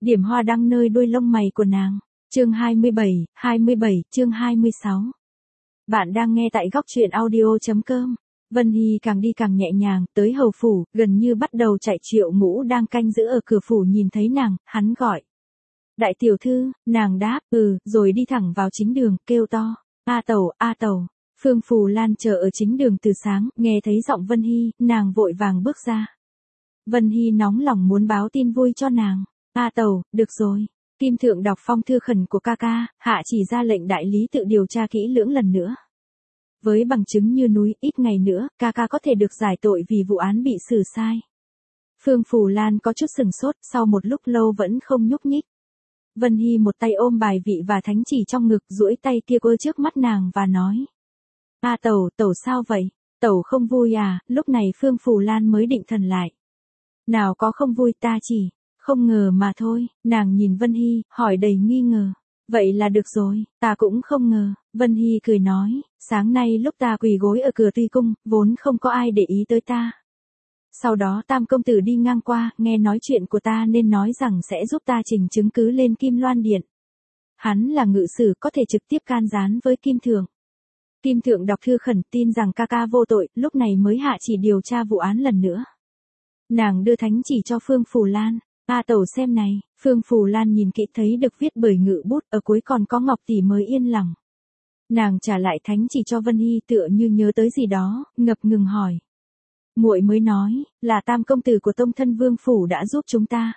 Điểm hoa đăng nơi đuôi lông mày của nàng. Chương 27, chương 26. Bạn đang nghe tại góc truyện audio.com. Vân Hy càng đi càng nhẹ nhàng, tới hầu phủ, gần như bắt đầu chạy. Triệu Ngũ đang canh giữ ở cửa phủ nhìn thấy nàng, hắn gọi. Đại tiểu thư, nàng đáp, rồi đi thẳng vào chính đường, kêu to. A Tẩu, A Tẩu. Phương Phù Lan chờ ở chính đường từ sáng, nghe thấy giọng Vân Hy, nàng vội vàng bước ra. Vân Hy nóng lòng muốn báo tin vui cho nàng. A Tẩu, được rồi. Kim Thượng đọc phong thư khẩn của ca ca, hạ chỉ ra lệnh đại lý tự điều tra kỹ lưỡng lần nữa. Với bằng chứng như núi, ít ngày nữa, ca ca có thể được giải tội vì vụ án bị xử sai. Phương Phù Lan có chút sừng sốt, sau một lúc lâu vẫn không nhúc nhích. Vân Hy một tay ôm bài vị và thánh chỉ trong ngực, duỗi tay kia quơ trước mắt nàng và nói. A Tẩu, Tẩu sao vậy? Tẩu không vui à? Lúc này Phương Phù Lan mới định thần lại. Nào có không vui, ta chỉ không ngờ mà thôi. Nàng nhìn Vân Hy, hỏi đầy nghi ngờ. Vậy là được rồi, ta cũng không ngờ. Vân Hy cười nói, sáng nay lúc ta quỳ gối ở cửa Tuy Cung, vốn không có ai để ý tới ta. Sau đó Tam công tử đi ngang qua, nghe nói chuyện của ta nên nói rằng sẽ giúp ta trình chứng cứ lên Kim Loan Điện. Hắn là ngự sử, có thể trực tiếp can gián với Kim Thượng. Kim Thượng đọc thư khẩn tin rằng ca ca vô tội, lúc này mới hạ chỉ điều tra vụ án lần nữa. Nàng đưa thánh chỉ cho Phương Phù Lan. A Tẩu xem này. Phương Phù Lan nhìn kỹ thấy được viết bởi ngự bút, ở cuối còn có ngọc tỷ mới yên lòng. Nàng trả lại thánh chỉ cho Vân Hy, tựa như nhớ tới gì đó, ngập ngừng hỏi. Muội mới nói, là Tam công tử của Tông Thân Vương phủ đã giúp chúng ta.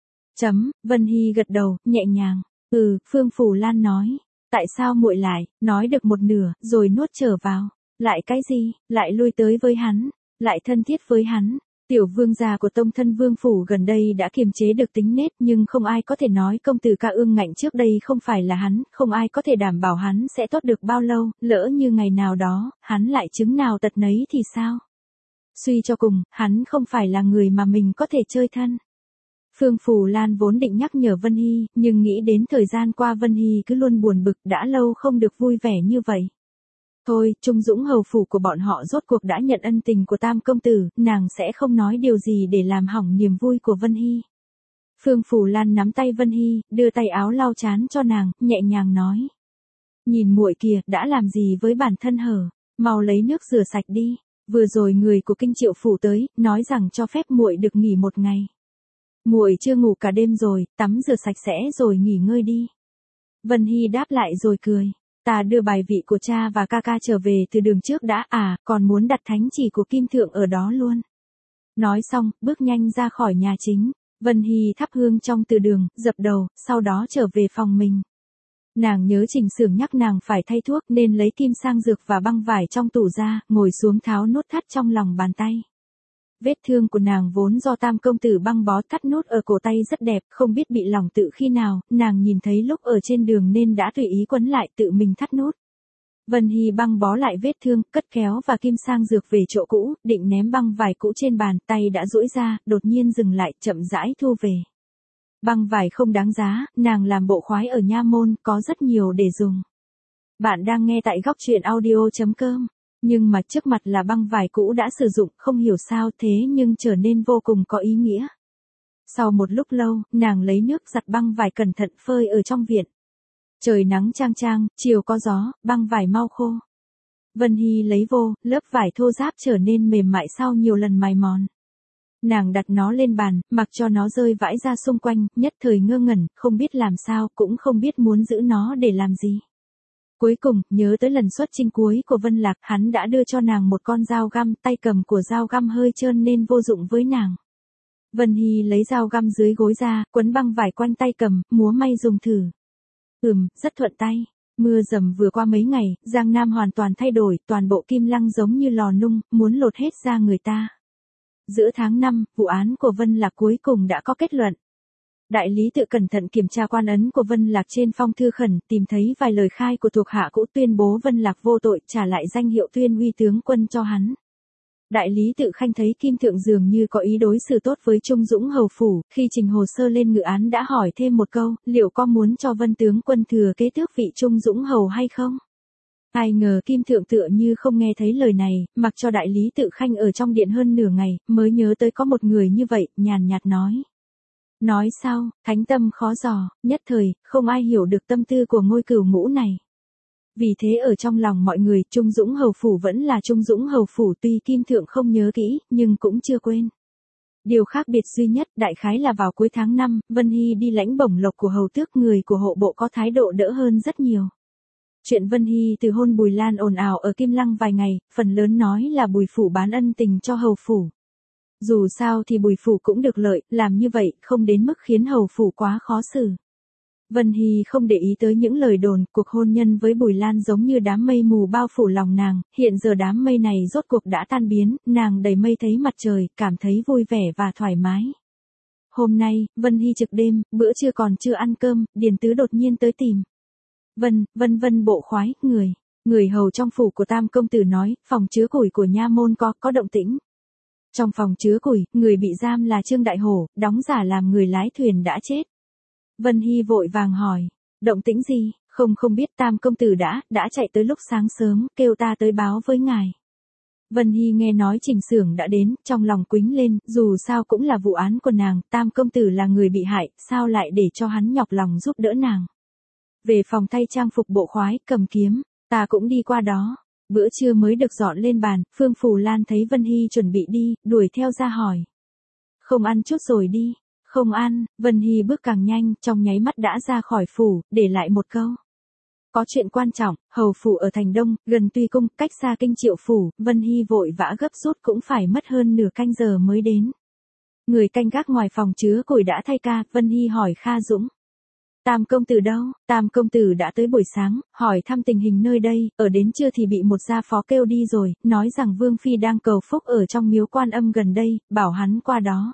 Vân Hy gật đầu, nhẹ nhàng. Phương Phù Lan nói. Tại sao muội lại, nói được một nửa, rồi nuốt trở vào. Lại cái gì, lại lui tới với hắn, lại thân thiết với hắn. Tiểu vương gia của Tông Thân Vương phủ gần đây đã kiềm chế được tính nết, nhưng không ai có thể nói công tử ca ương ngạnh trước đây không phải là hắn, không ai có thể đảm bảo hắn sẽ tốt được bao lâu, lỡ như ngày nào đó, hắn lại chứng nào tật nấy thì sao? Suy cho cùng, hắn không phải là người mà mình có thể chơi thân. Phương Phù Lan vốn định nhắc nhở Vân Hy, nhưng nghĩ đến thời gian qua Vân Hy cứ luôn buồn bực, đã lâu không được vui vẻ như vậy. Thôi, Trung Dũng hầu phủ của bọn họ rốt cuộc đã nhận ân tình của Tam công tử, nàng sẽ không nói điều gì để làm hỏng niềm vui của Vân Hy. Phương Phù Lan nắm tay Vân Hy, đưa tay áo lau trán cho nàng, nhẹ nhàng nói. Nhìn muội kìa, đã làm gì với bản thân hở, mau lấy nước rửa sạch đi. Vừa rồi người của Kinh Triệu phủ tới, nói rằng cho phép muội được nghỉ một ngày. Muội chưa ngủ cả đêm rồi, tắm rửa sạch sẽ rồi nghỉ ngơi đi. Vân Hy đáp lại rồi cười. Ta đưa bài vị của cha và ca ca trở về từ đường trước đã, còn muốn đặt thánh chỉ của Kim Thượng ở đó luôn. Nói xong, bước nhanh ra khỏi nhà chính. Vân Hy thắp hương trong từ đường, dập đầu, sau đó trở về phòng mình. Nàng nhớ Trình Xưởng nhắc nàng phải thay thuốc nên lấy kim sang dược và băng vải trong tủ ra, ngồi xuống tháo nút thắt trong lòng bàn tay. Vết thương của nàng vốn do Tam công tử băng bó, thắt nút ở cổ tay rất đẹp, không biết bị lòng tự khi nào, nàng nhìn thấy lúc ở trên đường nên đã tùy ý quấn lại tự mình thắt nút. Vân Hy băng bó lại vết thương, cất kéo và kim sang dược về chỗ cũ, định ném băng vải cũ trên bàn, tay đã duỗi ra, đột nhiên dừng lại, chậm rãi thu về. Băng vải không đáng giá, nàng làm bộ khoái ở nha môn, có rất nhiều để dùng. Bạn đang nghe tại góc truyện audio.com. Nhưng mà trước mặt là băng vải cũ đã sử dụng, không hiểu sao thế nhưng trở nên vô cùng có ý nghĩa. Sau một lúc lâu, nàng lấy nước giặt băng vải cẩn thận phơi ở trong viện. Trời nắng chang chang, chiều có gió, băng vải mau khô. Vân Hy lấy vô, lớp vải thô ráp trở nên mềm mại sau nhiều lần mài mòn. Nàng đặt nó lên bàn, mặc cho nó rơi vãi ra xung quanh, nhất thời ngơ ngẩn, không biết làm sao, cũng không biết muốn giữ nó để làm gì. Cuối cùng, nhớ tới lần xuất chinh cuối của Vân Lạc, hắn đã đưa cho nàng một con dao găm, tay cầm của dao găm hơi trơn nên vô dụng với nàng. Vân Hy lấy dao găm dưới gối ra, quấn băng vải quanh tay cầm, múa may dùng thử. Rất thuận tay. Mưa dầm vừa qua mấy ngày, Giang Nam hoàn toàn thay đổi, toàn bộ Kim Lăng giống như lò nung, muốn lột hết da người ta. Giữa tháng 5, vụ án của Vân Lạc cuối cùng đã có kết luận. Đại lý tự cẩn thận kiểm tra quan ấn của Vân Lạc trên phong thư khẩn, tìm thấy vài lời khai của thuộc hạ cũ tuyên bố Vân Lạc vô tội, trả lại danh hiệu Tuyên Uy tướng quân cho hắn. Đại lý tự khanh thấy Kim Thượng dường như có ý đối xử tốt với Trung Dũng hầu phủ, khi trình hồ sơ lên ngự án đã hỏi thêm một câu, liệu có muốn cho Vân tướng quân thừa kế tước vị Trung Dũng hầu hay không? Ai ngờ Kim Thượng tựa như không nghe thấy lời này, mặc cho đại lý tự khanh ở trong điện hơn nửa ngày, mới nhớ tới có một người như vậy, nhàn nhạt nói. Nói sau, thánh tâm khó dò, nhất thời, không ai hiểu được tâm tư của ngôi cửu ngũ này. Vì thế ở trong lòng mọi người, Trung Dũng Hầu Phủ vẫn là Trung Dũng Hầu Phủ, tuy Kim Thượng không nhớ kỹ, nhưng cũng chưa quên. Điều khác biệt duy nhất, đại khái là vào cuối tháng 5, Vân Hy đi lãnh bổng lộc của hầu tước, người của hộ bộ có thái độ đỡ hơn rất nhiều. Chuyện Vân Hy từ hôn Bùi Lan ồn ào ở Kim Lăng vài ngày, phần lớn nói là Bùi Phủ bán ân tình cho hầu phủ. Dù sao thì Bùi Phủ cũng được lợi, làm như vậy không đến mức khiến hầu phủ quá khó xử. Vân Hy không để ý tới những lời đồn, cuộc hôn nhân với Bùi Lan giống như đám mây mù bao phủ lòng nàng, hiện giờ đám mây này rốt cuộc đã tan biến, nàng đầy mây thấy mặt trời, cảm thấy vui vẻ và thoải mái. Hôm nay, Vân Hy trực đêm, bữa trưa còn chưa ăn cơm, Điền Tứ đột nhiên tới tìm. Vân bộ khoái, người hầu trong phủ của Tam công tử nói, phòng chứa củi của nha môn có động tĩnh. Trong phòng chứa củi, người bị giam là Trương Đại Hổ, đóng giả làm người lái thuyền đã chết. Vân Hy vội vàng hỏi, động tĩnh gì, không biết. Tam công tử đã chạy tới lúc sáng sớm, kêu ta tới báo với ngài. Vân Hy nghe nói Trình Xưởng đã đến, trong lòng quĩnh lên, dù sao cũng là vụ án của nàng, Tam công tử là người bị hại, sao lại để cho hắn nhọc lòng giúp đỡ nàng. Về phòng thay trang phục bộ khoái, cầm kiếm, ta cũng đi qua đó. Bữa trưa mới được dọn lên bàn, Phương Phù Lan thấy Vân Hy chuẩn bị đi, đuổi theo ra hỏi. Không ăn chút rồi đi. Không ăn, Vân Hy bước càng nhanh, trong nháy mắt đã ra khỏi phủ, để lại một câu. Có chuyện quan trọng, hầu phủ ở thành Đông, gần Tuy Cung, cách xa Kinh Triệu phủ, Vân Hy vội vã gấp rút cũng phải mất hơn nửa canh giờ mới đến. Người canh gác ngoài phòng chứa củi đã thay ca, Vân Hy hỏi Kha Dũng. Tam công tử đâu? Tam công tử đã tới buổi sáng, hỏi thăm tình hình nơi đây, ở đến trưa thì bị một gia phó kêu đi rồi, nói rằng Vương Phi đang cầu phúc ở trong miếu Quan Âm gần đây, bảo hắn qua đó.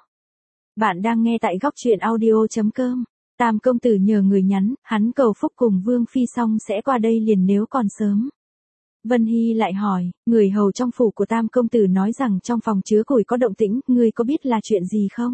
Bạn đang nghe tại góc truyện audio.com. Tam công tử nhờ người nhắn, hắn cầu phúc cùng Vương Phi xong sẽ qua đây liền nếu còn sớm. Vân Hy lại hỏi, người hầu trong phủ của Tam công tử nói rằng trong phòng chứa củi có động tĩnh, ngươi có biết là chuyện gì không?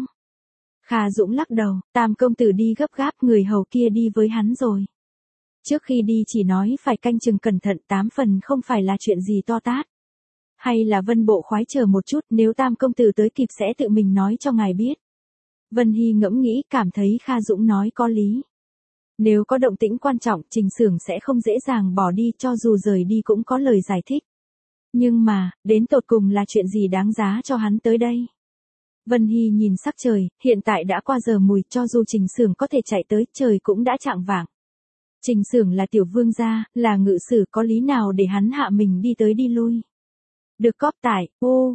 Kha Dũng lắc đầu, Tam công tử đi gấp gáp, người hầu kia đi với hắn rồi. Trước khi đi chỉ nói phải canh chừng cẩn thận, 8 phần không phải là chuyện gì to tát. Hay là Vân bộ khoái chờ một chút, nếu Tam công tử tới kịp sẽ tự mình nói cho ngài biết. Vân Hy ngẫm nghĩ, cảm thấy Kha Dũng nói có lý. Nếu có động tĩnh quan trọng, Trình Xưởng sẽ không dễ dàng bỏ đi, cho dù rời đi cũng có lời giải thích. Nhưng mà, đến tột cùng là chuyện gì đáng giá cho hắn tới đây? Vân Hy nhìn sắc trời, hiện tại đã qua giờ mùi, cho dù Trình Xưởng có thể chạy tới, trời cũng đã chạng vạng. Trình Xưởng là tiểu vương gia, là ngự sử, có lý nào để hắn hạ mình đi tới đi lui? Được cóp tải,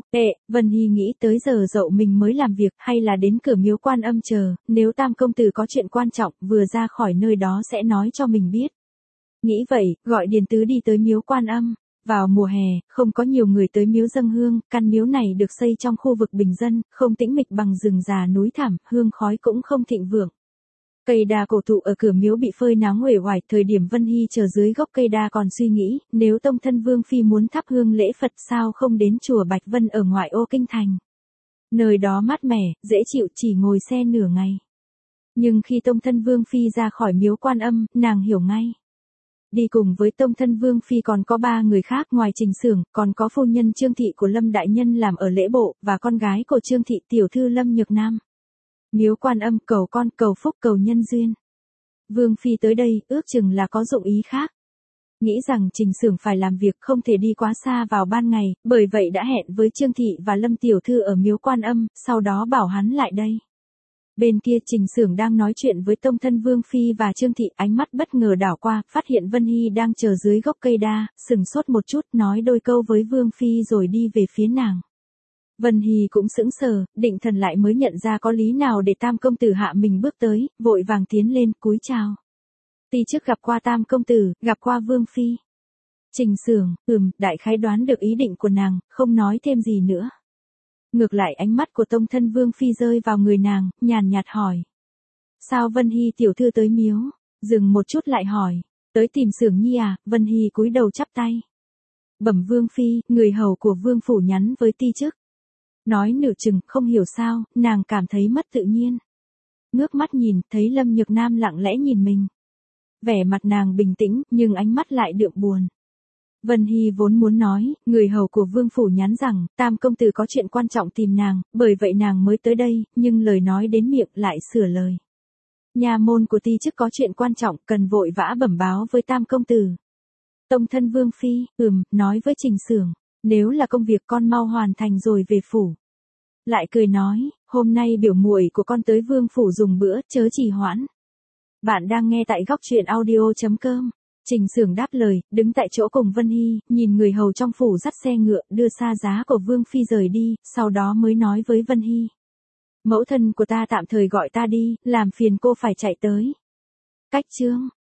Vân Hy nghĩ tới giờ dậu mình mới làm việc, hay là đến cửa miếu Quan Âm chờ, nếu Tam công tử có chuyện quan trọng, vừa ra khỏi nơi đó sẽ nói cho mình biết. Nghĩ vậy, gọi Điền Tứ đi tới miếu Quan Âm. Vào mùa hè, không có nhiều người tới miếu dâng hương, căn miếu này được xây trong khu vực bình dân, không tĩnh mịch bằng rừng già núi thảm, hương khói cũng không thịnh vượng. Cây đa cổ thụ ở cửa miếu bị phơi nắng uể oải, thời điểm Vân Hy chờ dưới gốc cây đa còn suy nghĩ, nếu tông thân Vương Phi muốn thắp hương lễ Phật sao không đến chùa Bạch Vân ở ngoại ô kinh thành. Nơi đó mát mẻ, dễ chịu, chỉ ngồi xe nửa ngày. Nhưng khi tông thân Vương Phi ra khỏi miếu Quan Âm, nàng hiểu ngay. Đi cùng với tông thân Vương Phi còn có 3 người khác, ngoài Trình Xưởng, còn có phu nhân Trương Thị của Lâm Đại Nhân làm ở lễ bộ, và con gái của Trương Thị tiểu thư Lâm Nhược Nam. Miếu Quan Âm cầu con, cầu phúc, cầu nhân duyên. Vương Phi tới đây, ước chừng là có dụng ý khác. Nghĩ rằng Trình Xưởng phải làm việc không thể đi quá xa vào ban ngày, bởi vậy đã hẹn với Trương Thị và Lâm tiểu thư ở miếu Quan Âm, sau đó bảo hắn lại đây. Bên kia Trình Xưởng đang nói chuyện với tông thân Vương Phi và Trương Thị, ánh mắt bất ngờ đảo qua, phát hiện Vân Hy đang chờ dưới gốc cây đa, sừng sốt một chút, nói đôi câu với Vương Phi rồi đi về phía nàng. Vân Hy cũng sững sờ, định thần lại mới nhận ra có lý nào để Tam công tử hạ mình bước tới, vội vàng tiến lên, cúi chào. Ti trước gặp qua Tam công tử, gặp qua Vương Phi. Trình Xưởng, đại khái đoán được ý định của nàng, không nói thêm gì nữa. Ngược lại ánh mắt của tông thân Vương Phi rơi vào người nàng, nhàn nhạt hỏi. Sao Vân Hy tiểu thư tới miếu? Dừng một chút lại hỏi. Tới tìm Xưởng nhi à? Vân Hy cúi đầu chắp tay. Bẩm Vương Phi, người hầu của Vương phủ nhắn với ti chức. Nói nửa chừng, không hiểu sao, nàng cảm thấy mất tự nhiên. Ngước mắt nhìn, thấy Lâm Nhược Nam lặng lẽ nhìn mình. Vẻ mặt nàng bình tĩnh, nhưng ánh mắt lại đượm buồn. Vân Hy vốn muốn nói, người hầu của vương phủ nhắn rằng, tam công tử có chuyện quan trọng tìm nàng, bởi vậy nàng mới tới đây, nhưng lời nói đến miệng lại sửa lời. Nha môn của ti chức có chuyện quan trọng, cần vội vã bẩm báo với tam công tử. Tông thân vương phi, nói với Trình Xưởng, nếu là công việc con mau hoàn thành rồi về phủ. Lại cười nói, hôm nay biểu muội của con tới vương phủ dùng bữa, chớ trì hoãn. Bạn đang nghe tại góc truyện audio.com. Trình Xưởng đáp lời, đứng tại chỗ cùng Vân Hy, nhìn người hầu trong phủ dắt xe ngựa, đưa xa giá của vương phi rời đi, sau đó mới nói với Vân Hy. Mẫu thân của ta tạm thời gọi ta đi, làm phiền cô phải chạy tới. Cách chương